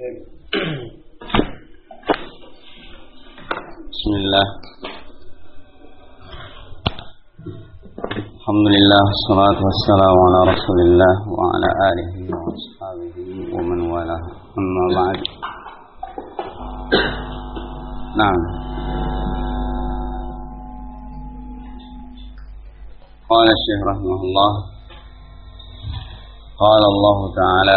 Bismillah. Alhamdulillah, wassalatu wassalamu ala Rasulillah wa ala alihi wa ashabihi wa man wala. Amma ba'd. Naam. Qala Syekh rahimahullah. Qala Allah Ta'ala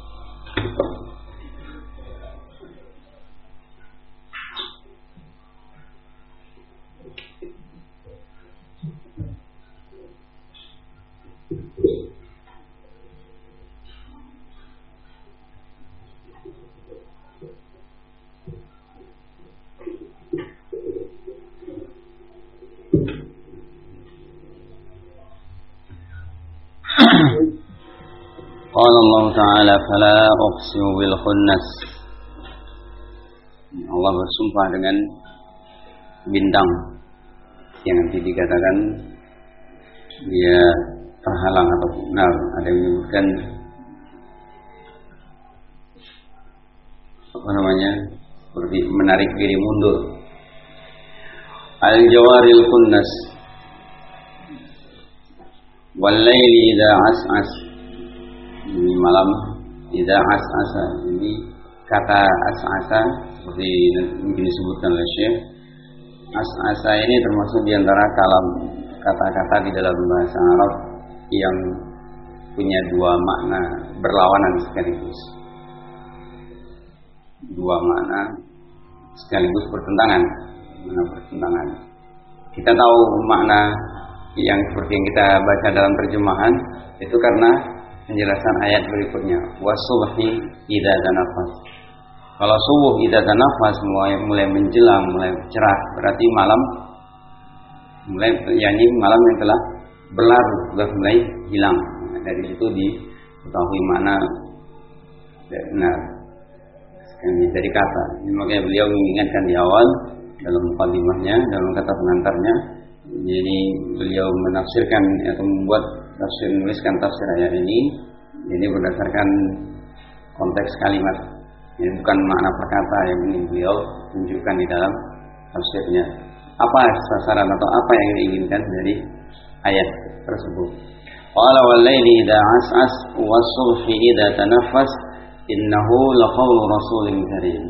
Qala Allah Ta'ala fala uqsimu bil khunnas. Allah bersumpah dengan bintang yang nanti dikatakan dia terhalang atau benar. Ada yang menyebutkan seperti menarik diri mundur. Al-jawaril khunnas wal laili idza as'as. Ini malam idza as'asa. Ini kata as'asa seperti mungkin disebutkan oleh Syekh. As'asa ini termasuk di antara kalam kata-kata di dalam bahasa Arab yang punya dua makna berlawanan sekaligus. Dua makna sekaligus bertentangan. Kita tahu makna yang seperti yang kita baca dalam terjemahan itu karena penjelasan ayat berikutnya, wasubhi idza tanafas. Kalau subuh idza tanafas mulai menjelang, mulai cerah, berarti malam malam yang telah berlalu, sudah mulai hilang. Dari situ diketahui makna benar dari kata. Makanya beliau mengingatkan di awal dalam mukadimahnya, dalam kata pengantarnya. Jadi beliau menafsirkan atau menuliskan tafsir ayat ini berdasarkan konteks kalimat. Ini bukan makna perkata yang ini beliau tunjukkan di dalam tafsirnya. Apa sasaran atau apa yang diinginkan dari ayat tersebut? Qala wal laili idza as'as was-subhi idza tanaffas innahu laqawlu rasulin karim.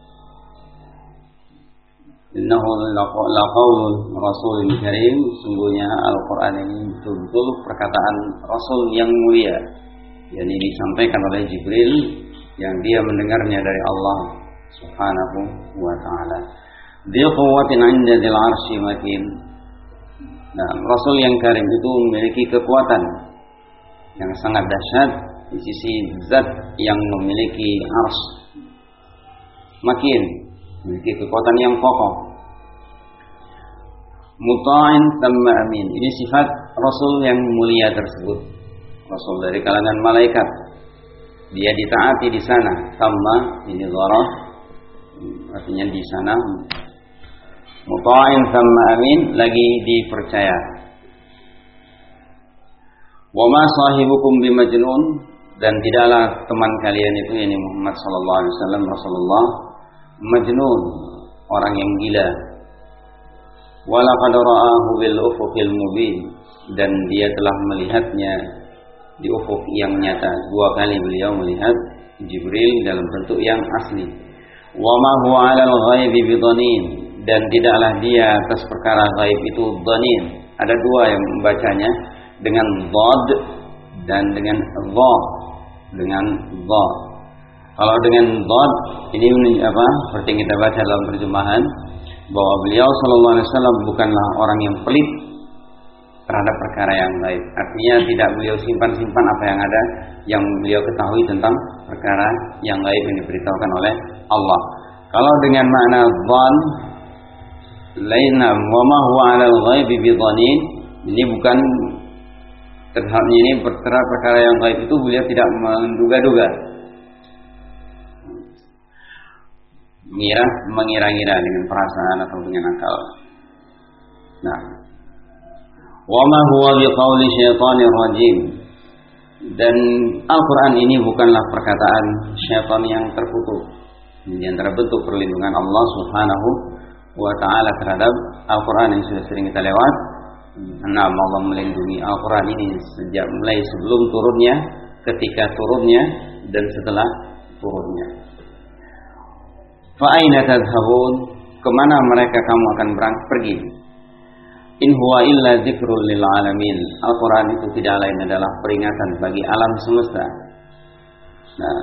Innahu laqawlu rasulin karim. Sungguhnya Al-Quran ini betul-betul perkataan Rasul yang mulia, yang ini disampaikan oleh Jibril yang dia mendengarnya dari Allah Subhanahu wa ta'ala. Dhi quwwatin 'inda dzil 'arsy makin. Nah, Rasul yang karim itu memiliki kekuatan yang sangat dahsyat di sisi zat yang memiliki arsy. Makin memiliki kekuatan yang kokoh. Muta'in thamma amin. Ini sifat Rasul yang mulia tersebut. Rasul dari kalangan malaikat. Dia ditaati di sana. Thamma ini dharaf, artinya di sana. Muta'in thamma amin, lagi dipercaya. Wa ma sahibukum bimajnun, dan tidaklah teman kalian itu, yakni Muhammad sallallahu alaihi wasallam, Rasulullah, majnun, orang yang gila. Walaqad ra'ahu bil ufuqil mubin, dan dia telah melihatnya di ufuk yang nyata. Dua kali beliau melihat Jibril dalam bentuk yang asli. Wa ma huwa 'alal ghaibi bidhanin, dan tidaklah dia atas perkara gaib itu dhanin. Ada dua yang membacanya, dengan dhad dan dengan dha. Dengan dha. Kalau dengan dhad ini seperti kita baca dalam terjemahan bahwa beliau sallallahu alaihi wasallam bukanlah orang yang pelit terhadap perkara yang gaib. Artinya tidak beliau simpan-simpan apa yang ada, yang beliau ketahui tentang perkara yang gaib yang diberitahukan oleh Allah. Kalau dengan makna dhan, laina wa ma huwa 'alal ghaibi bidhanin, ini bukan terhadap ini perkara yang gaib itu beliau tidak menduga-duga, mengira-ngira dengan perasaan atau dengan akal. Nah, wa ma huwa biqauli syaitanir rajim, Dan Al-Quran ini bukanlah perkataan syaitan yang terkutuk. Di antara bentuk perlindungan Allah Subhanahu wa ta'ala terhadap Al-Quran yang sudah sering kita lewat, Allah melindungi Al-Quran ini sejak mulai sebelum turunnya, ketika turunnya, dan setelah turunnya. Fa'aina tadhhabun, kemana mereka kamu akan pergi? In huwa illa dzikrul lil alamin. Al-Quran itu tidak lain adalah peringatan bagi alam semesta. Nah,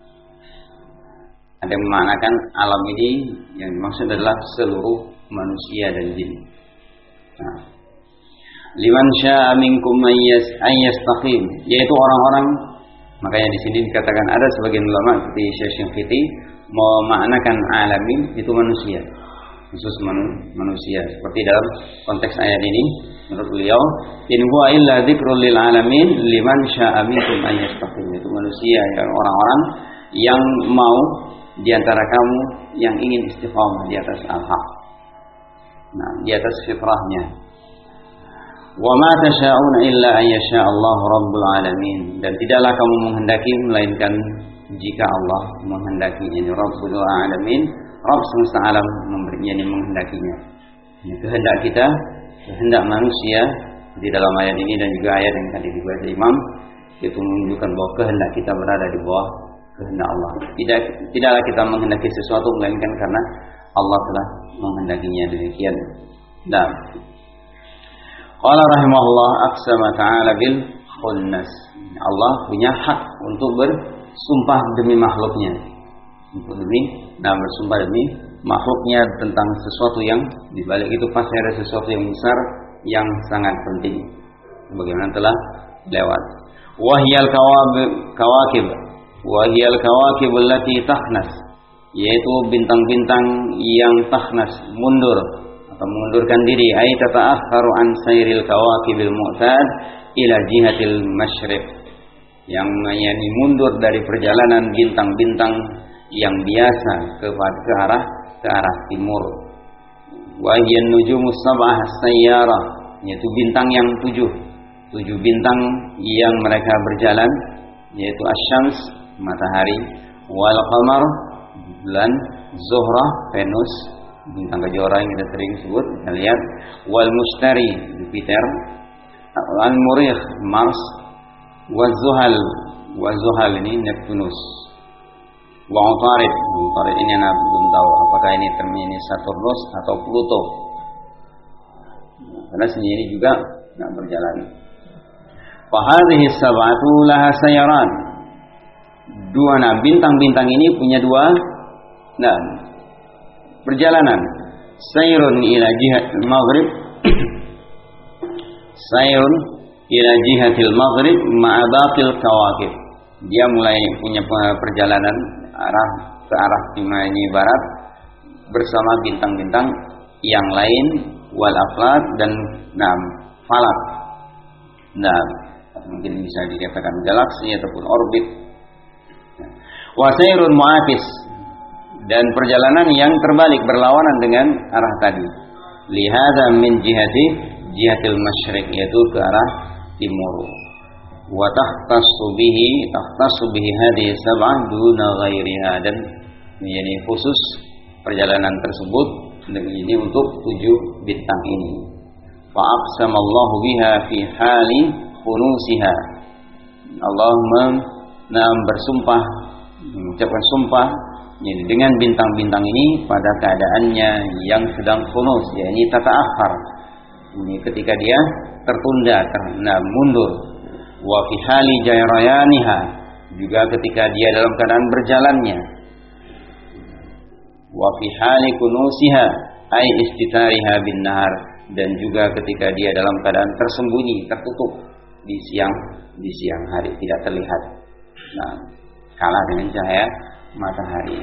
ada yang memanakan alam ini yang dimaksud adalah seluruh manusia dan jin. Nah, liman syaa minkum ayyastaqim, yaitu orang-orang, makanya di sini dikatakan ada sebagian ulama seperti Syekh Syinqiti memaknakan alamin itu manusia, khusus manusia. Seperti dalam konteks ayat ini, menurut beliau, in huwa illa dzikrul lil alamin liman syaa minkum ayyastaqim, itu manusia, yang orang-orang yang mau di antara kamu yang ingin istiqamah di atas al-haq, nah, di atas fitrahnya. Wa ma tasyauna illa an yasha Allah rabbul alamin, dan tidaklah kamu menghendaki melainkan jika Allah menghendaki. Ini rabbul alamin, Rabb semesta alam memberinya, menghendakinya. Ini kehendak kita, kehendak manusia di dalam ayat ini dan juga ayat yang tadi dibaca Imam, itu menunjukkan bahwa kehendak kita berada di bawah kehendak Allah. Tidaklah kita menghendaki sesuatu melainkan karena Allah telah menghendakinya demikian. Dan qala rahimahullah aqsama ta'ala bil khunnas. Allah punya hak untuk bersumpah demi makhluknya. Bersumpah demi makhluknya tentang sesuatu yang dibalik itu pasti ada sesuatu yang besar yang sangat penting. Bagaimana telah lewat. Wahyal kawakib, wahyal kawakib allati takhnas, yaitu bintang-bintang yang takhnas, mundur atau mengundurkan diri, ay tata'akhkharu an sayril kawakibil mu'tad ila jihatil masyriq, yang mundur dari perjalanan bintang-bintang yang biasa ke arah timur. Wa hiya nujumus sab'ah sayyarah, yaitu bintang yang tujuh bintang yang mereka berjalan, yaitu asyams, matahari, wal qamar, bulan, zuhra, Venus, bintang kejora yang kita sering sebut, kita lihat, wal mustari, Jupiter, al murikh, Mars, wal zuhal ini Neptunus, wa Utarid ini anak belum tahu apakah ini termini Saturnus atau Pluto, karena sendiri juga tidak berjalan. Fahadhihi sab'atu laha sayaran, bintang-bintang ini punya dua perjalanan. Sayrun ila jihatil maghrib, sayrun ila jihatil maghrib ma'a baqil kawakib, dia mulai punya perjalanan ke arah timur barat bersama bintang-bintang yang lain, wal aflak dan falak, mungkin bisa dikatakan galaksi ataupun orbit. Wa sayrun mu'akis, dan perjalanan yang terbalik berlawanan dengan arah tadi. Lihada min jihatil masyriq, yaitu ke arah timur. Wa tahtassu bihi hadhihi sab'ah duna ghairiha, dan menjadi khusus perjalanan tersebut ini untuk 7 bintang ini. Fa aqsamallahu biha fi hali khunusiha, Allah bersumpah, mengucapkan sumpah dengan bintang-bintang ini pada keadaannya yang sedang khunus, yakni tata'akhir, ini ketika dia tertunda, mundur. Wa fi hali jayrayaniha, juga ketika dia dalam keadaan berjalannya. Wa fi hali kunusiha ay istitariha bin nahar, dan juga ketika dia dalam keadaan tersembunyi, tertutup di siang hari, tidak terlihat. Kalah dengan cahaya matahari.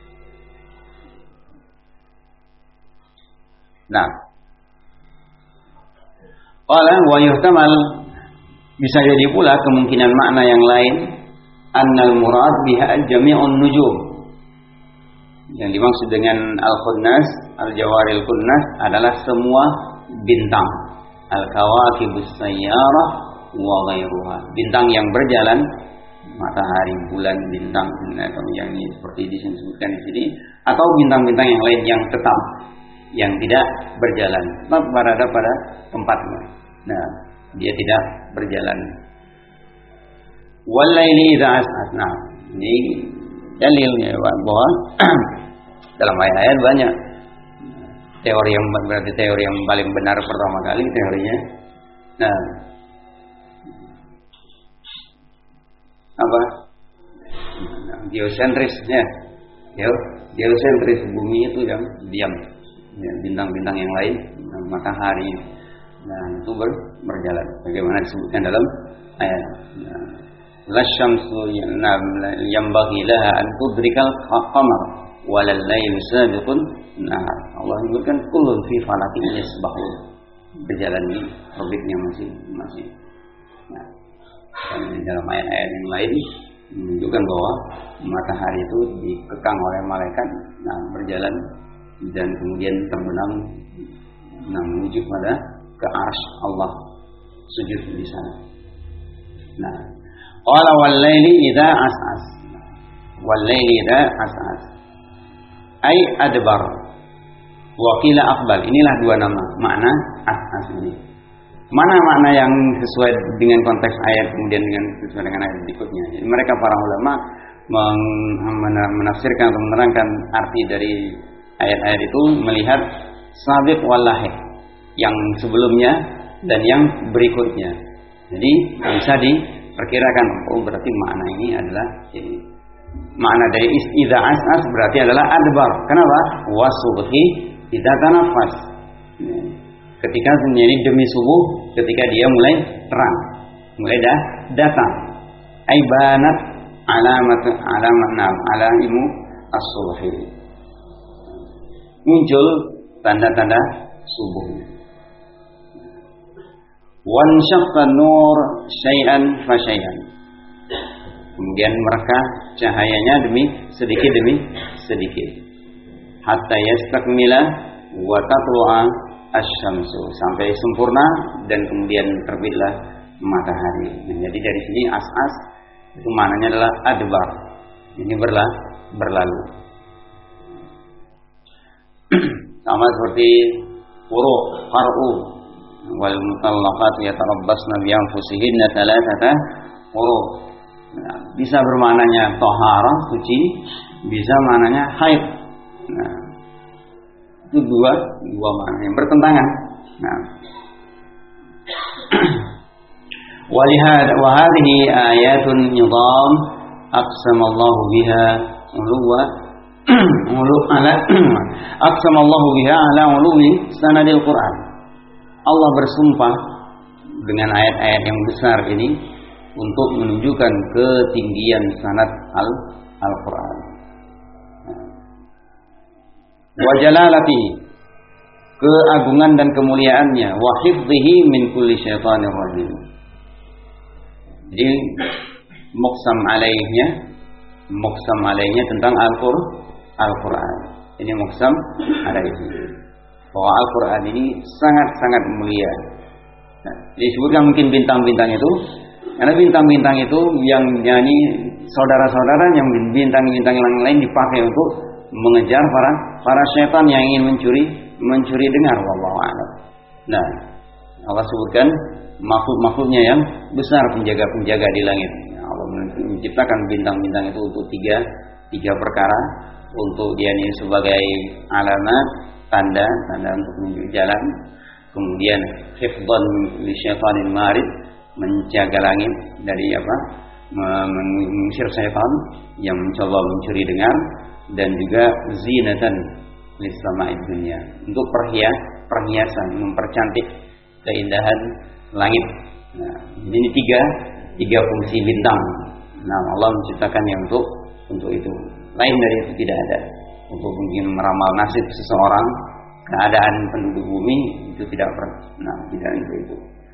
Qala wa yuhtamal, bisa jadi pula kemungkinan makna yang lain, annal murad biha jami'un nujum, yang dimaksud dengan al-khunnas, al-jawaril khunnas adalah semua bintang, al-kawakibus sayyarah wa ghairuha. Bintang yang berjalan, matahari, bulan, bintang atau yang ini seperti disebutkan di sini, atau bintang-bintang yang lain yang tetap, yang tidak berjalan, tetap berada pada tempatnya. Nah, dia tidak berjalan. Walaili idza as'as. Nah, ini dalilnya bahwa dalam ayat-ayat banyak teori yang berarti teori yang paling benar pertama kali teorinya. Nah, apa? Geosentris ya. Geosentris, bumi itu yang diam. Ya, bintang-bintang yang lain, matahari, nah itu berjalan. Bagaimana disebutkan dalam ayat. La syamsu yanbaghi laha an tudrikal qamar walal lailu sabiqun nahar. Allah menyebutkan kullun fi falakin yasbahun. Berjalan di orbitnya masing-masing. Nah, dan dalam ayat-ayat yang lain menunjukkan bahwa matahari itu dikekang oleh malaikat, nah berjalan dan kemudian terbenam, nah menuju pada ke arsy Allah, sujud di sana. Nah, qala wal laili idza as'as. Wal laili idza as'as. Ai adbar. Wa qila aqbal. Inilah dua nama makna as'as ini. Mana makna yang sesuai dengan konteks ayat kemudian dengan sesuai dengan ayat berikutnya. Jadi mereka para ulama menafsirkan atau menerangkan arti dari ayat-ayat itu melihat sabiq wal lahiq, yang sebelumnya dan yang berikutnya. Jadi bisa diperkirakan, oh berarti makna ini adalah ini. Makna dari idza as'as berarti adalah adbar. Kenapa? Wasubhi idza tanafas. Ketika menjadi demi subuh, ketika dia mulai terang, mulai datang. Ai banat alaimu as-subhi. Muncul tanda-tanda subuh. Wan syaqqa nur syai'an fa syai'an. Kemudian mereka cahayanya demi sedikit. Hatta yastakmila wa tatlu'a asy-syamsu, sampai sempurna dan kemudian terbitlah matahari. Nah, jadi dari sini as-as itu maknanya adalah adbar. Ini berlalu. Sama seperti qar'u wal mutallaqat yatarabbasna bi anfusihinna thalathata quru. Nah, bisa bermaknanya taharah, suci, bisa maknanya haid. Nah, itu dua makna yang bertentangan. Nah, wa hadhihi ayatun nizam aqsamallahu biha aqsamallahu biha ala ulwi sanadil Quran. Allah bersumpah dengan ayat-ayat yang besar ini untuk menunjukkan ketinggian sanad Al-Quran. Wa jalalatihi, keagungan dan kemuliaannya, wa hifdhihi min kulli syaitanir rajim. Jadi muqsam alaihnya tentang Al-Quran. Ini muqsam alaihi. Bahwa Al-Quran ini sangat-sangat mulia. Nah, disebutkan mungkin bintang-bintang itu, karena bintang-bintang itu yang nyanyi saudara-saudara yang bintang-bintang yang lain dipakai untuk mengejar para syaitan yang ingin mencuri dengar, wallahu a'lam. Nah, Allah sebutkan makhluk-makhluknya yang besar, penjaga-penjaga di langit. Allah menciptakan bintang-bintang itu untuk tiga perkara, untuk dia ini sebagai alamat, tanda untuk menunjuk jalan. Kemudian hifdhan li syaitanil marid, menjaga langit dari mengusir syaitan yang mencoba mencuri dengar, dan juga zinatan lis sama'id dunya, untuk perhiasan, mempercantik keindahan langit. Nah, ini tiga fungsi bintang. Nah, Allah menciptakannya untuk itu. Lain dari itu tidak ada. Untuk mungkin meramal nasib seseorang, keadaan penduduk bumi, itu tidak itu.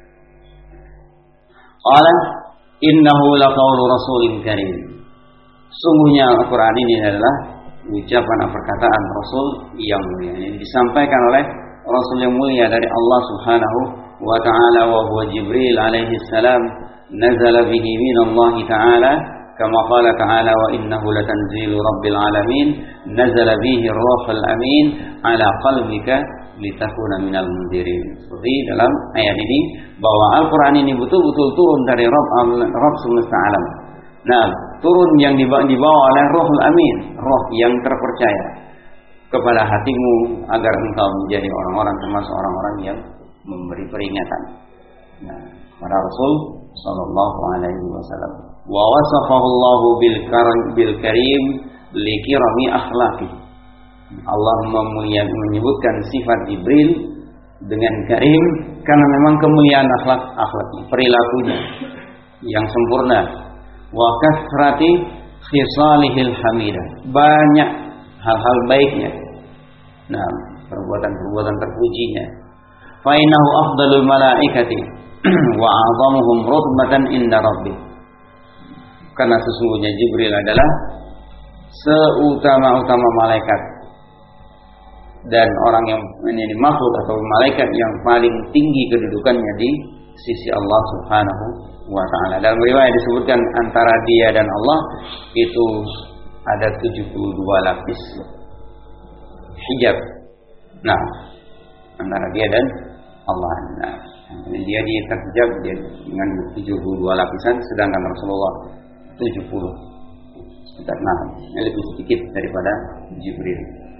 Qala innahu laqaulu rasulin karim. Sungguhnya Al-Quran ini adalah ucapan atau perkataan Rasul yang mulia. Ini disampaikan oleh Rasul yang mulia dari Allah Subhanahu wa ta'ala wa huwa Jibril alaihi salam nazala bihi min Allah ta'ala kama qala ta'ala wa innahu latanzilu rabbil alamin nazala bihi ruhul amin ala qalbika litakuna minal mundirin. Seperti dalam ayat ini bahwa Al-Qur'an ini betul-betul turun dari Rabb semesta alam. Nah, turun yang dibawa oleh Ruhul Amin, roh yang terpercaya kepada hatimu agar engkau menjadi orang-orang termasuk orang-orang yang memberi peringatan. Nah, para Rasul sallallahu alaihi wasallam. Wa wasafahu Allahu bil karim li kirami akhlaqi. Allah menyebutkan sifat Jibril dengan karim karena memang kemuliaan akhlaknya, perilakunya yang sempurna. Wa kasrati khisalihil hamidah, banyak hal-hal baiknya. Nah, perbuatan-perbuatan terpujinya. Fa innahu afdalul malaikati wa a'zamuhum rutbatan inda rabbih. Karena sesungguhnya Jibril adalah seutama-utama malaikat dan orang yang menjadi makhluk atau malaikat yang paling tinggi kedudukannya di sisi Allah Subhanahu wa ta'ala. Dalam riwayat disebutkan antara dia dan Allah itu ada 72 lapis hijab. Nah, antara dia dan Allah. Nah, dia terhijab dengan 72 lapisan, sedangkan Rasulullah 70. Sekitar 6, lebih sedikit daripada Jibril.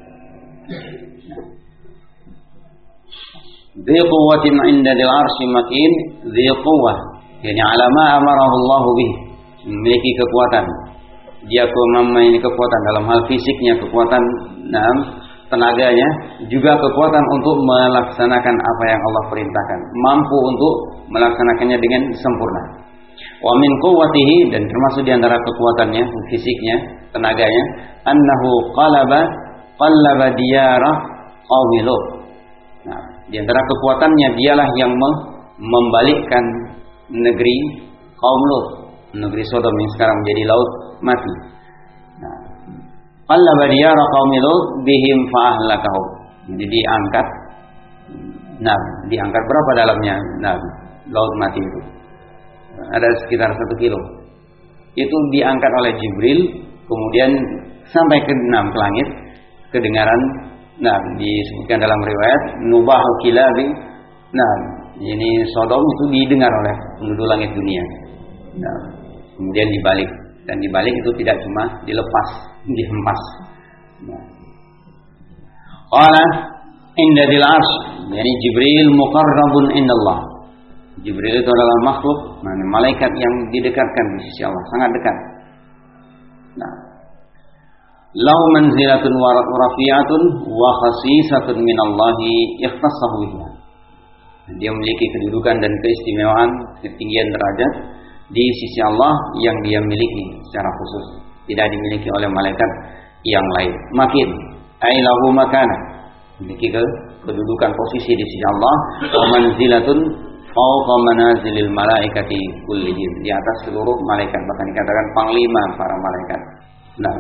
Dhi quwwatin 'inda dzil 'arsy makin, dhi quwwah, yani 'ala ma amarahu Allah bih, memiliki kekuatan. Dia memiliki kekuatan dalam hal fisiknya, kekuatan tenaganya, juga kekuatan untuk melaksanakan apa yang Allah perintahkan, mampu untuk melaksanakannya dengan sempurna. Wa min quwwatihi, dan termasuk di antara kekuatannya, fisiknya, tenaganya, annahu qallaba diyara qaumi Lut. Nah, di antara kekuatannya dialah yang membalikkan negeri kaum Lut, negeri Sodom yang sekarang menjadi laut mati. Nah, qallaba diyara qaumi Lut bihim fa ahlakahum. Jadi diangkat. Nah, diangkat berapa dalamnya? Nah, laut mati itu ada sekitar 1 kilo. Itu diangkat oleh Jibril, kemudian sampai ke langit, kedengaran. Nah, disebutkan dalam riwayat nubahu kilabi. Nah, ini Sodom itu didengar oleh penduduk langit dunia. Nah, kemudian dibalik, dan dibalik itu tidak cuma dilepas, dihempas. Nah, qala inda dzil 'arsy, yani Jibril muqarrabun indallah. Jibril itu adalah makhluk, malaikat yang didekatkan di sisi Allah, sangat dekat. Nah, lahu manzilatun wa rafi'atun wa khasisatun minallahi ikhtassahu biha. Dia memiliki kedudukan dan keistimewaan, ketinggian derajat di sisi Allah yang dia miliki secara khusus, tidak dimiliki oleh malaikat yang lain. Makin ai lahu makana, memiliki kedudukan posisi di sisi Allah. Wa manzilatun fawqa manazilil malaikati kullihim, di atas seluruh malaikat, bahkan dikatakan panglima para malaikat. Nah,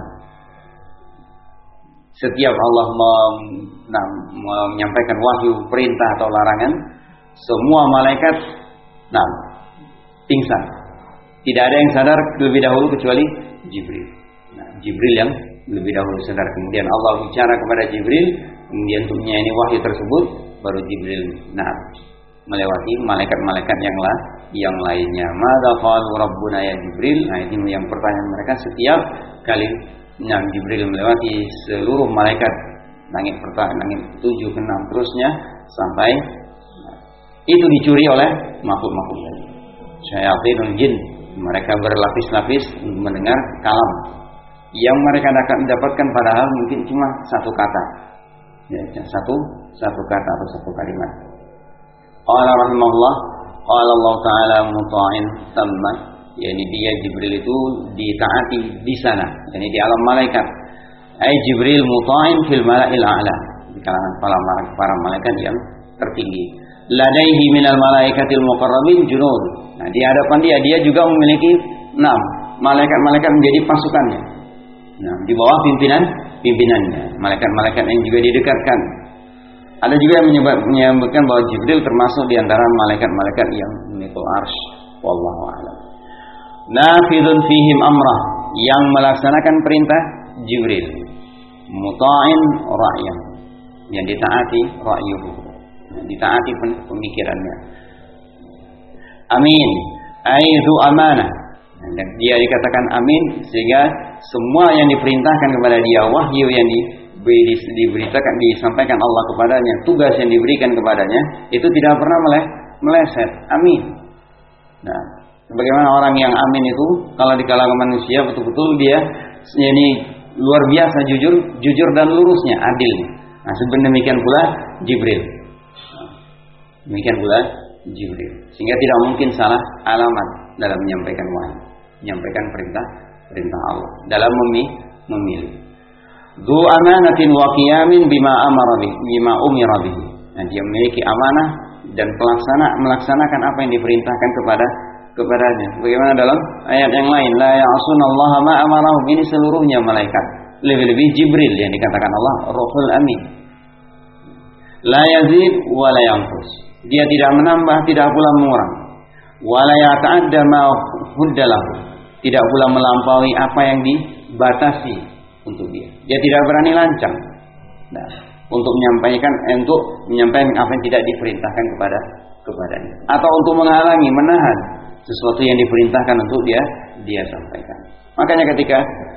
setiap Allah menyampaikan wahyu, perintah atau larangan, semua malaikat pingsan. Tidak ada yang sadar lebih dahulu kecuali Jibril. Nah, Jibril yang lebih dahulu sadar. Kemudian Allah bicara kepada Jibril, kemudian untuk menyaini wahyu tersebut, baru Jibril melewati malaikat-malaikat yang lainnya. Madza qalu rabbuna ya Jibril. Nah, ini yang pertanyaan mereka setiap kali Jibril melewati seluruh malaikat, langit pertama, langit 7 ke 6 terusnya sampai itu dicuri oleh makhluk-makhluk lain. Syayatinul jin, mereka berlapis-lapis mendengar kalam yang mereka dapatkan padahal mungkin cuma satu kata, ya, satu kata atau satu kalimat. Qala rahimahullah, qala Allah Ta'ala muta'in tamma, yakni dia Jibril itu ditaati di sana, yakni di alam malaikat. Ai Jibril muta'in fil mala'il a'la, di kalangan para malaikat yang tertinggi. Ladaihi minal malaikatil muqarrabin junud. Nah, di hadapan dia juga memiliki 6 malaikat-malaikat menjadi pasukannya. Nah, di bawah pimpinannya, malaikat-malaikat yang juga didekatkan. Ada juga yang menyebutkan bahwa Jibril termasuk di antara malaikat-malaikat yang memikul arsy. Wallahu a'lam. Nafidun fihim amrah, yang melaksanakan perintah Jibril. Muta'in ra'yan, yang ditaati ra'yuhu, yang ditaati pemikirannya. Amin, aizu amanah. Dan dia dikatakan amin sehingga semua yang diperintahkan kepada dia, wahyu yang diberitakan, disampaikan Allah kepadanya, tugas yang diberikan kepadanya, itu tidak pernah meleset. Amin. Nah, sebagaimana orang yang amin itu kalau di kalangan manusia betul-betul dia ini luar biasa jujur dan lurusnya, adilnya. Nah, demikian pula Jibril. Demikian pula Jibril. Sehingga tidak mungkin salah alamat dalam menyampaikan wahyu, menyampaikan perintah Allah dalam memilih. Dzu amanatin wa qiyamin bima umira bihi. Nah, dia memiliki amanah dan melaksanakan apa yang diperintahkan kepadanya. Bagaimana dalam ayat yang lain, la ya'sunallaha ma amarahum, ini seluruhnya malaikat. Lebih-lebih Jibril yang dikatakan Allah Ruhul Amin. La yazid wa la yanqus. Dia tidak menambah, tidak pula mengurang. Wa la yata'adda ma huddalahu. Tidak pula melampaui apa yang dibatasi untuk dia. Dia tidak berani lancang. Nah, untuk menyampaikan apa yang tidak diperintahkan kepadanya, atau untuk menghalangi, menahan sesuatu yang diperintahkan untuk dia sampaikan. Makanya ketika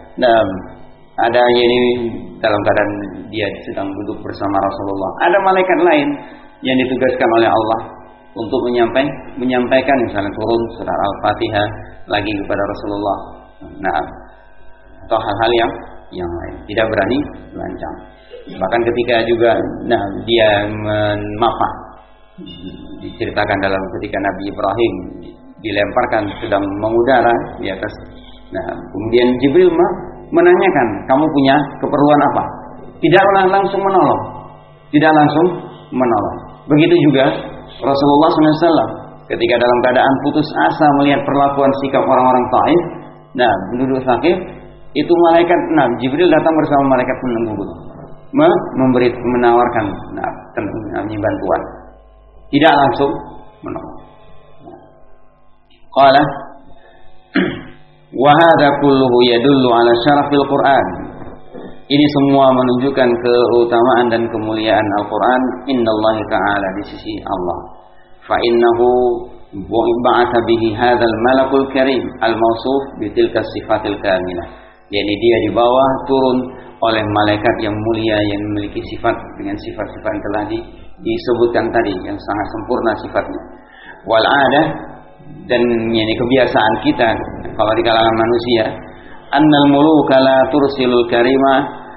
ada ini dalam keadaan dia sedang duduk bersama Rasulullah, ada malaikat lain yang ditugaskan oleh Allah untuk menyampaikan misalnya turun surah Al-Fatihah lagi kepada Rasulullah. Nah, atau hal-hal yang lain, tidak berani lancang. Bahkan ketika juga dia memapah, diceritakan dalam ketika Nabi Ibrahim dilemparkan sedang mengudara di atas. Nah, kemudian Jibril menanyakan, kamu punya keperluan apa? Tidaklah langsung menolong. Tidak langsung menolong. Begitu juga Rasulullah SAW ketika dalam keadaan putus asa melihat perlakuan sikap orang-orang Taif, penduduk Thaqif, itu malaikat, Jibril datang bersama malaikat penunggu, menawarkan bantuan. Tidak langsung menolong. Qala wa hadza kulluhu yadullu ala syarafil Qur'an. Ini semua menunjukkan keutamaan dan kemuliaan Al-Qur'an. Innallahi ta'ala, di sisi Allah. Fa innahu ba'atha bihi hadzal malakul karim al-mawsuf bi tilka sifatil kamilah. Yani dia dibawa turun oleh malaikat yang mulia yang memiliki sifat dengan sifat-sifat yang telah disebutkan tadi, yang sangat sempurna sifatnya. Wal 'adah, dan ini kebiasaan kita kalau di kalangan manusia, annal muluka la tursilul karima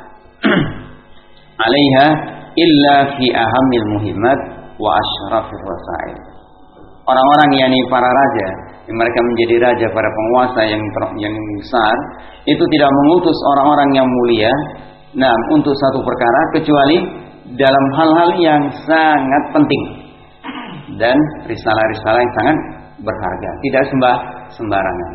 'alaiha illa fi ahammil muhimmat wa asyrafir rasail. Orang-orang yakni para raja, yang mereka menjadi raja, para penguasa yang besar, itu tidak mengutus orang-orang yang mulia untuk satu perkara kecuali dalam hal-hal yang sangat penting dan risalah-risalah yang sangat berharga, tidak sembarangan.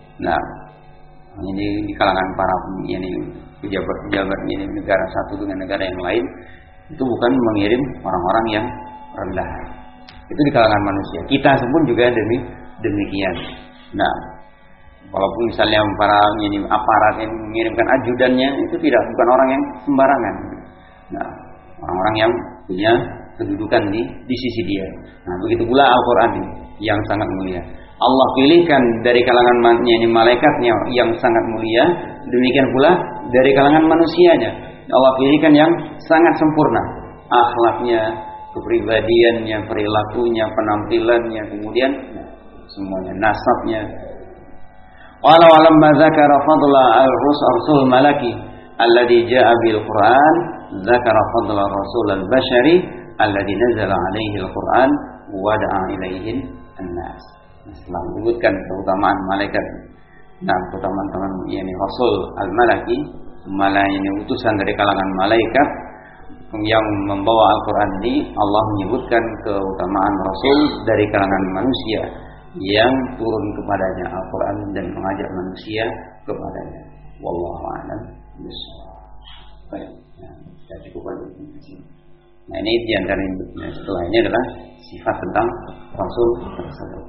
Ini di kalangan para pejabat negara satu dengan negara yang lain, itu bukan mengirim orang-orang yang rendah. Itu di kalangan manusia. Kita pun juga demikian. Walaupun misalnya para aparat yang mengirimkan ajudannya, itu bukan orang yang sembarangan. Orang-orang yang punya kedudukan di sisi dia. Begitu pula Al-Quran yang sangat mulia. Allah pilihkan dari kalangan malaikatnya yang sangat mulia, demikian pula dari kalangan manusianya. Allah pilihkan yang sangat sempurna, akhlaknya, kepribadiannya, perilakunya, penampilannya, kemudian semuanya, nasabnya. Qala wa lamma dzakara fadla al-rasul malaki alladhi ja'a bil Qur'an, dzakara fadla rasul al-bashari alladhi nazala alaihi al-Qur'an wa da'a ilaihi an-nas. Setelah menyebutkan keutamaan malaikat dan keutamaan rasul al-malaki, utusan dari kalangan malaikat yang membawa Al-Quran ini, Allah menyebutkan keutamaan Rasul dari kalangan manusia yang turun kepadanya Al-Quran dan mengajak manusia kepadanya. Wallahu a'lam bishawab. Baik, kita cukup aja di sini. Nah ini diantara setelah ini adalah sifat tentang Rasul tersebut.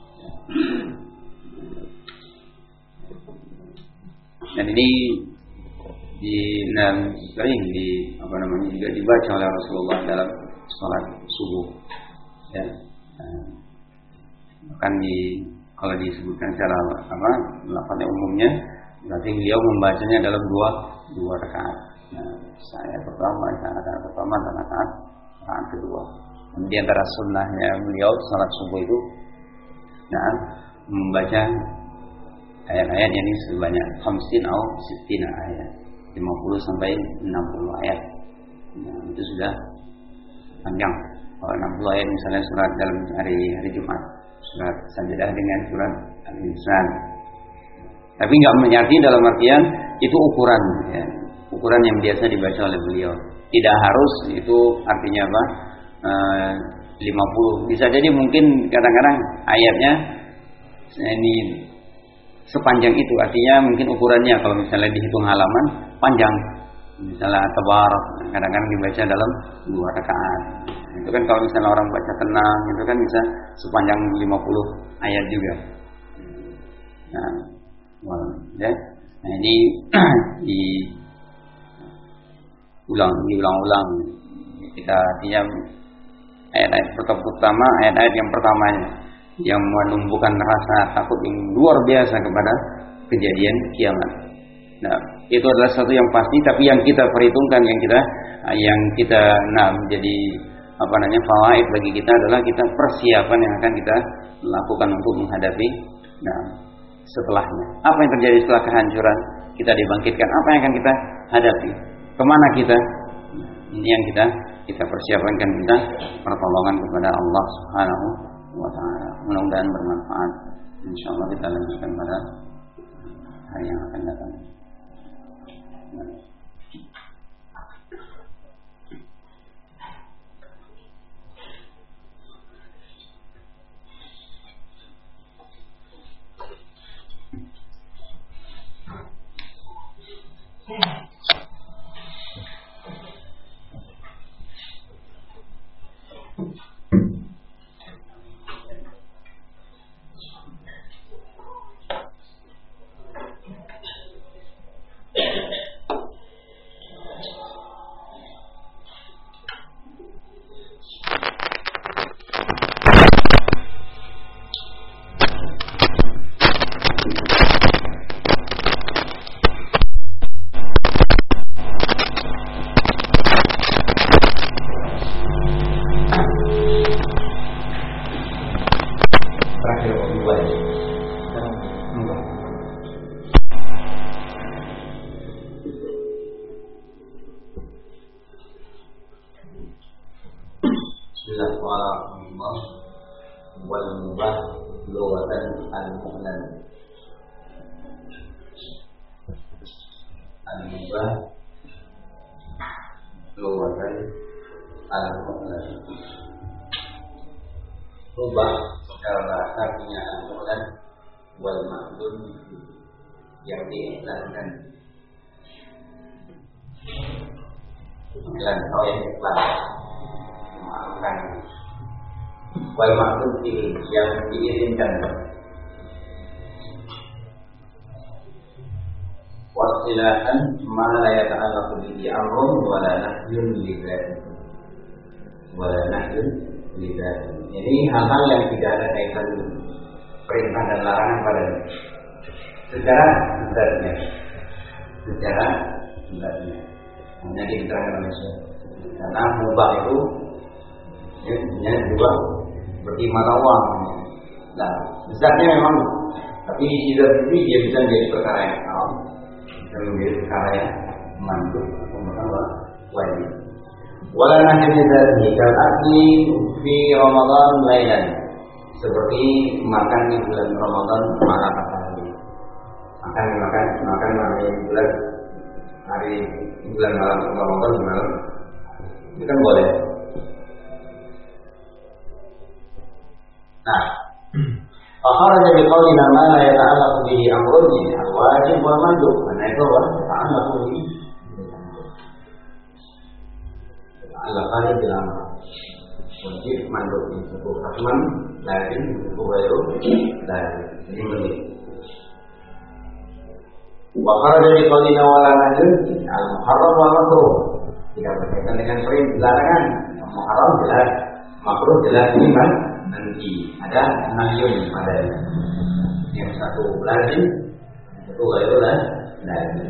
Dan ini sering juga dibaca oleh Rasulullah dalam sholat subuh. Ya. Bahkan kalau disebutkan secara lafaznya umumnya, berarti beliau membacanya dalam dua rakaat. Nah, rakaat pertama dan rakaat kedua. Dan di antara sunnahnya beliau sholat subuh itu, membaca ayat-ayat yang sebanyak 50 atau 60 ayat, 50 sampai 60 ayat. Nah, itu sudah panjang. Kalau 60 ayat misalnya surat dalam hari Jumat, surat Sajdah dengan surat Al-Insan. Tapi nggak berarti dalam artian itu ukuran, ya. Ukuran yang biasa dibaca oleh beliau. Tidak harus itu artinya apa? 50. Bisa jadi mungkin kadang-kadang ayatnya ini sepanjang itu, artinya mungkin ukurannya kalau misalnya dihitung halaman panjang. Misalnya Tabarak kadang-kadang dibaca dalam 2 rakaat. Itu kan kalau misalnya orang baca tenang itu kan bisa sepanjang 50 ayat juga. Nah ini diulang-ulang. Kita artinya ayat-ayat pertama, ayat-ayat yang pertamanya yang menumbuhkan rasa takut yang luar biasa kepada kejadian kiamat. Nah, itu adalah satu yang pasti, tapi yang kita perhitungkan, yang kita menjadi fawaid bagi kita adalah kita persiapan yang akan kita lakukan untuk menghadapi setelahnya. Apa yang terjadi setelah kehancuran? Kita dibangkitkan. Apa yang akan kita hadapi? Kemana kita? Ini yang kita persiapkan, kita pertolongan kepada Allah Subhanahu wa ta'ala. Mudah-mudahan bermanfaat. Insyaallah kita lanjutkan pada hari yang akan datang. Rubah secara bahasa punya al-mu'lan wal ma'dun yang diiklankan dan atau yang iklan memaafkan wal ma'dun yang diizinkan wasilahan ma la yata'allaqu bihi amrun wa la nahyun li dzatihi wa la nahyun li dzatihi. Ini hal-hal yang tidak ada kaitan perintah dan larangan padanya secara zatnya hanya diterangkan oleh Syekh. Karena mubah itu juga seperti mata uang. Nah, zatnya memang, tapi di sisi itu dia bisa menjadi perkara yang haram, bisa menjadi perkara yang mandub atau wajib. Wala nahyi dzati kal akli fi Ramadan lailan, seperti makan di bulan Ramadan malam hari. Makan bulan malam Ramadan malam itu kan boleh. Nah, akharaja bi qaulina ma la yata'allaqu bihi amrun al-wajib wal mandub. Mana itu wa ta'allaqu bihi al-lafali bilang wajib manduk disebut rahman lakin disebut ghairu lazim. Ini penting. Wa kharaja bi qawlina wala najun al-muharram wal makruh. Tidak berkaitan dengan perintah larangan. Muharram jelas, makruh jelas, ini nanti ada nahyun padanya. Yang satu lazim, satu ghairu lazim.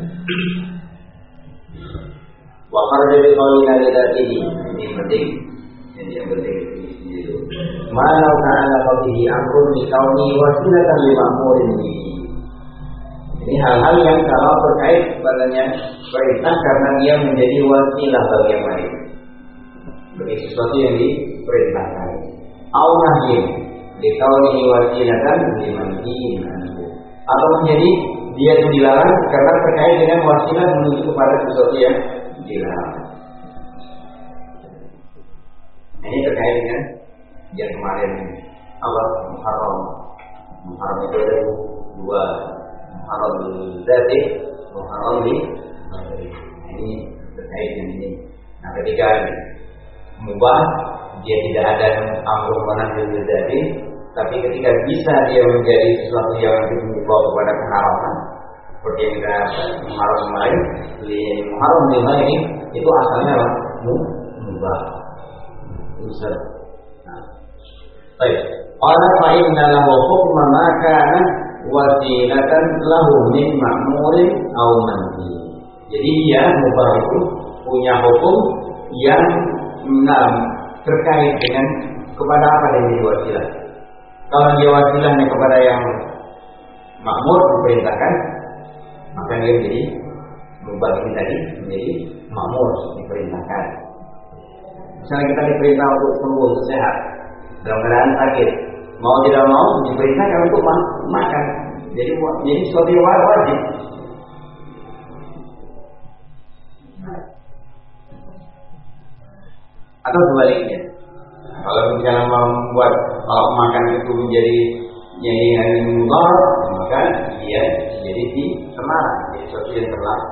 Wa kharaja bi qawlina lidatihi. Ini penting. Yang penting itu. Mana kana qawlihi amrun bi kauni wasilatan li ma'murin bihi. Ini hal-hal yang kalau terkait padanya perintah karena dia menjadi wasilah bagi yang lain. Bagi sesuatu yang diperintahkan. Au nahyin li kaunihi wasilatan li manhiin anhu. Atau menjadi dia itu dilarang karena terkait dengan wasilah menuju kepada sesuatu yang dilarang. Ini terkait dengan yang kemarin Allah Muharram. Muharram itu ada dua, Muharram dzati, Muharram li. Ini terkait dengan ini. Nah, ketika mubah dia tidak ada amrun wa nahyun dzati, tapi ketika bisa dia menjadi sesuatu yang membawa kepada keharaman, seperti yang kita Muharram kemarin, Muharram li itu asalnya apa? Mubah. Usah. Nah. Baik. Qala fa inna lahu hukma ma kana wasilatan lahu min ma'murin aw manhi. Jadi dia mubah itu punya hukum yang terkait dengan kepada apa yang jadi wasilah. Kalau dia wasilahnya kepada yang makmur diperintahkan, maka dia menjadi mubah ini tadi menjadi makmur diperintahkan. Misalnya kita diperintah untuk sembuh, untuk sehat dalam keadaan sakit, mau tidak mau diperintahkan untuk makan. Jadi sesuatu yang wajib. Atau sebaliknya, kalau misalnya membuat kalau makan itu menjadi yang mudarat, maka dia jadi terlarang, jadi sesuatu yang terlarang.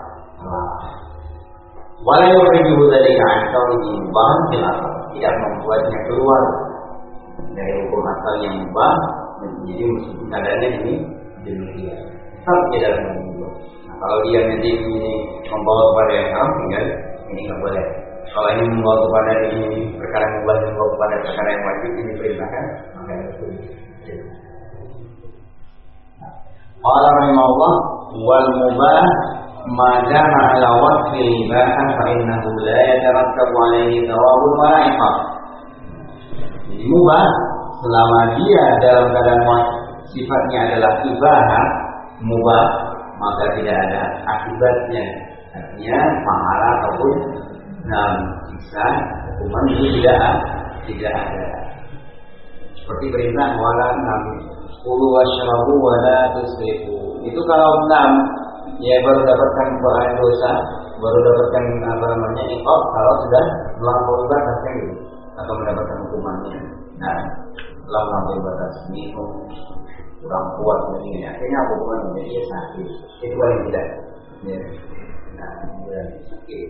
Walau yukhrijuhu dzalika an qawlihi mubahan fil asal, tidak membuatnya keluar dari hukum asal yang mubah menjadi keadaannya ini demikian. Tetap tidak membuat. Nah, kalau dia nanti ini membawa kepada yang haram, tinggal ini nggak boleh. Kalau ini membawa kepada ini perkara mubah dan membawa kepada perkara yang wajib ini diperintahkan, maka itu. Qala rahimahullah wal mubah ma dama ala wasfi ibahah fa innahu la yatarattabu alaihi thawabun wa la iqab. Jadi mubah selama dia dalam keadaan sifatnya adalah ibahah mubah, maka tidak ada akibatnya, artinya pahala ataupun siksa hukuman itu tidak ada. Seperti perintah wala kulu washrabu wala tusrifu. Itu kalau ya baru dapatkan kebaikan dosa, baru dapatkan iqab kalau sudah melampaui batas kan gitu, atau mendapatkan hukumannya. Nah, setelah melampaui batas minum kurang kuat ini, akhirnya hukuman menjadi sakit. Itu paling tidak. Ya. Nah, kemudian sakit.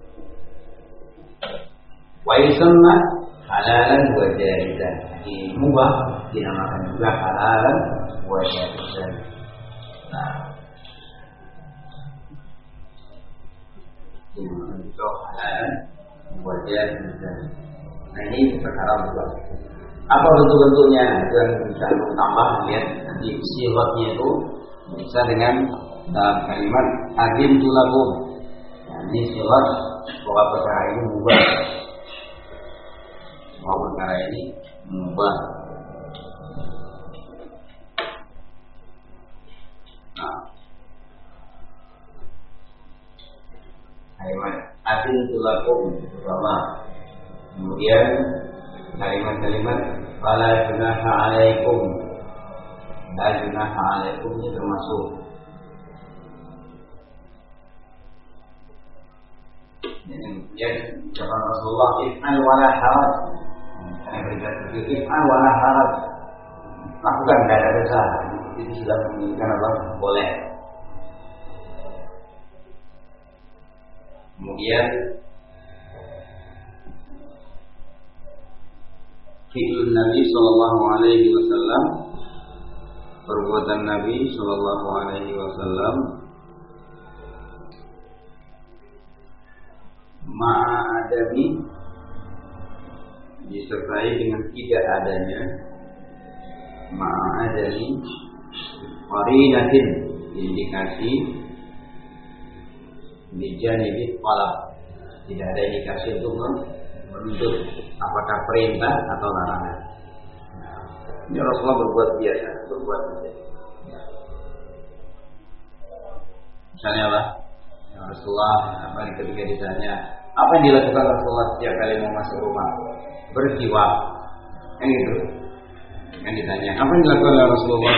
Wa yusamma halalan wa jaizan. Jadi mubah dinamakan juga halalan wa jaizan. Nah, dinamakan juga halalan wa jaizan. Nah, ini perkara mubah. Apa bentuk-bentuknya? Dan bisa tambah lihat nanti sifatnya itu bisa dengan dalam kalimat agim tulakum. Nah, ini sifat bahwa perkara ini mubah. Bahwa perkara ini mubah. Nah, kalimat agim tulakum pertama. Kemudian kalimat-kalimat fala junaha alaikum. La junaha alaikum ini termasuk. Kemudian ucapan Rasulullah if'al wala haraj. Karena berita seperti if'al wala haraj, lakukan tidak ada dosa. Itu sudah menunjukkan apa? Boleh. Kemudian fi'lun Nabi sallallahu alaihi wasallam, perbuatan Nabi sallallahu alaihi wasallam, ma'adami, disertai dengan tidak adanya, ma'adami qarinatin, indikasi, bijanibi talab, tidak ada indikasi untuk menuntut apakah perintah atau larangan. Ini Rasulullah berbuat biasa, berbuat biasa. Misalnya apa? Ya Rasulullah, ketika ditanya, apa yang dilakukan Rasulullah setiap kali mau masuk rumah? Bersiwak, kan gitu. Kan ditanya, apa yang dilakukan oleh Rasulullah?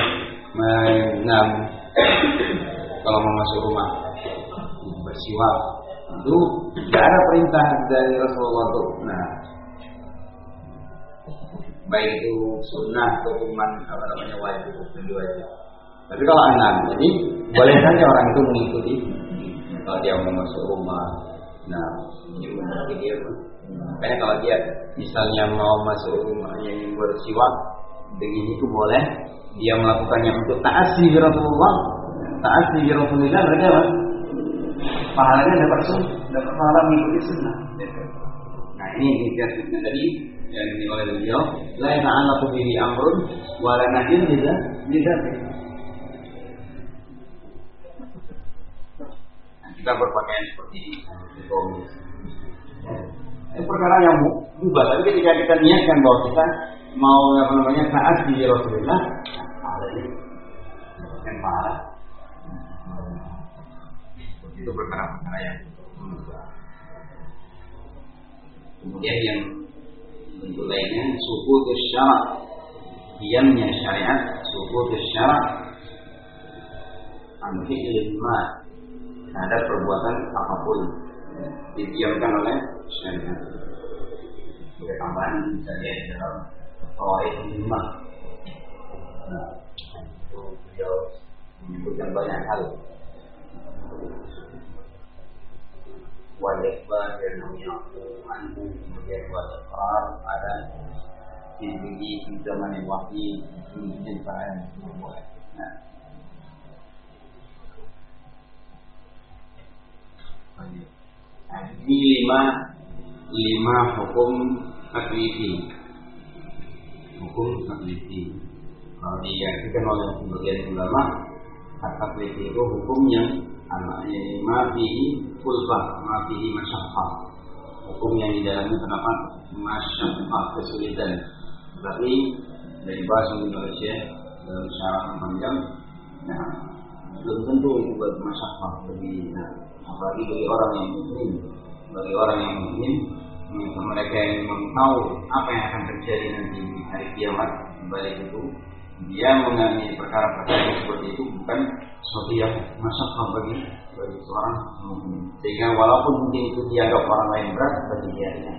Kalau mau masuk rumah, bersiwak. Itu tidak ada perintah dari Rasulullah untuk baik itu sunnah atau wajib, wajib. Tapi kalau jadi boleh saja orang itu mengikuti. Kalau dia mau masuk rumah, ini mengikuti dia. Makanya kalau dia misalnya mau masuk rumahnya yang bersiwak, begini itu boleh. Dia melakukannya untuk ta'assi bi Rasulullah, ta'assi bi Rasulillah, berarti apa? Pahalanya dapat pahala mengikuti sunnah. Nah ini indikasinya tadi yang dimulai dari beliau, la ta'allaqu bihi amrun wa la nahdin tidak. Kita berpakaian seperti itu. Ini perkara yang mubah, tapi ketika kita niatkan bahwa kita mau taat di Rasulullah, pahalanya yang pahala. Itu perkara-perkara yang mubah. Kemudian yang bentuk lainnya suqutus syara', diamnya syariat, suqutus syara' an fi'lil ma', ada perbuatan apapun didiamkan oleh syariat. Sebagai tambahan misalnya dalam qawaid 5. Itu beliau menyebutkan banyak hal. Wajib dan namanya anhu, kemudian wajib ada di zaman yang wahyi, kemudian para membuat. Ini lima hukum taklifi. Hukum taklifi. Kalau diartikan oleh sebagian ulama, taklifi itu hukum yang mafihi kulfah, mafihi masyaqqah. Hukum yang di dalamnya terdapat masyaqqah, kesulitan. Tapi dari bahasa Indonesia dalam syarah yang panjang, belum tentu itu masyaqqah bagi apalagi bagi orang yang muslim. Bagi orang yang muslim, mereka yang tahu apa yang akan terjadi nanti di hari kiamat, balik itu dia mengamini perkara-perkara seperti itu bukan sesuatu yang masyaqqah bagi seorang muslim. Sehingga walaupun mungkin itu dianggap orang lain berat, bagi dia ringan.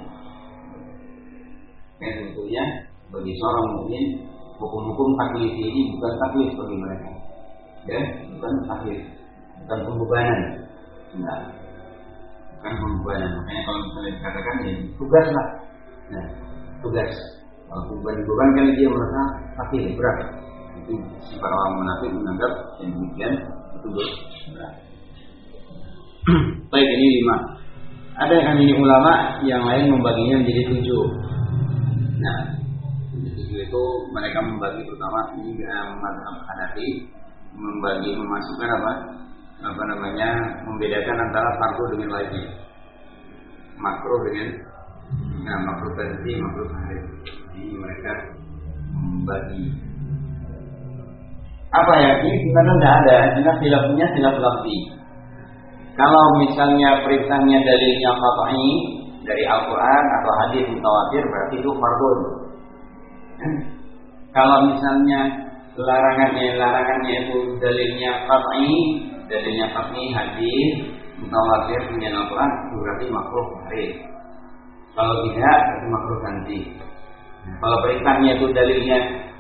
Dan tentunya bagi seorang muslim, hukum-hukum taklif ini bukan taklif bagi mereka, bukan taklif, bukan pembebanan. Bukan pembebanan. Makanya kalau misalnya dikatakan tugas lah. Tugas. Kalau beban kan dia merasa sakit, berat. Itu sifat orang munafik menganggap yang demikian itu berat. Baik, ini 5. Ada yang ini ulama yang lain membaginya menjadi 7. 7 itu mereka membagi terutama ini mazhab Hanafi memasukkan membedakan antara fardu dengan wajib, makruh dengan makruh tanzih, makruh tahrif. Ini mereka membagi apa ya? Ini sebenarnya tidak ada, hanya khilafnya khilaf lafzi. Kalau misalnya perintahnya dalilnya qat'i dari Al-Quran atau hadis mutawatir, berarti itu fardu. Kalau misalnya larangannya itu dalilnya qat'i hadis mutawatir dengan Al-Quran, itu berarti makruh tahrif. Kalau tidak, berarti makruh tanzih. Kalau perintahnya itu dalilnya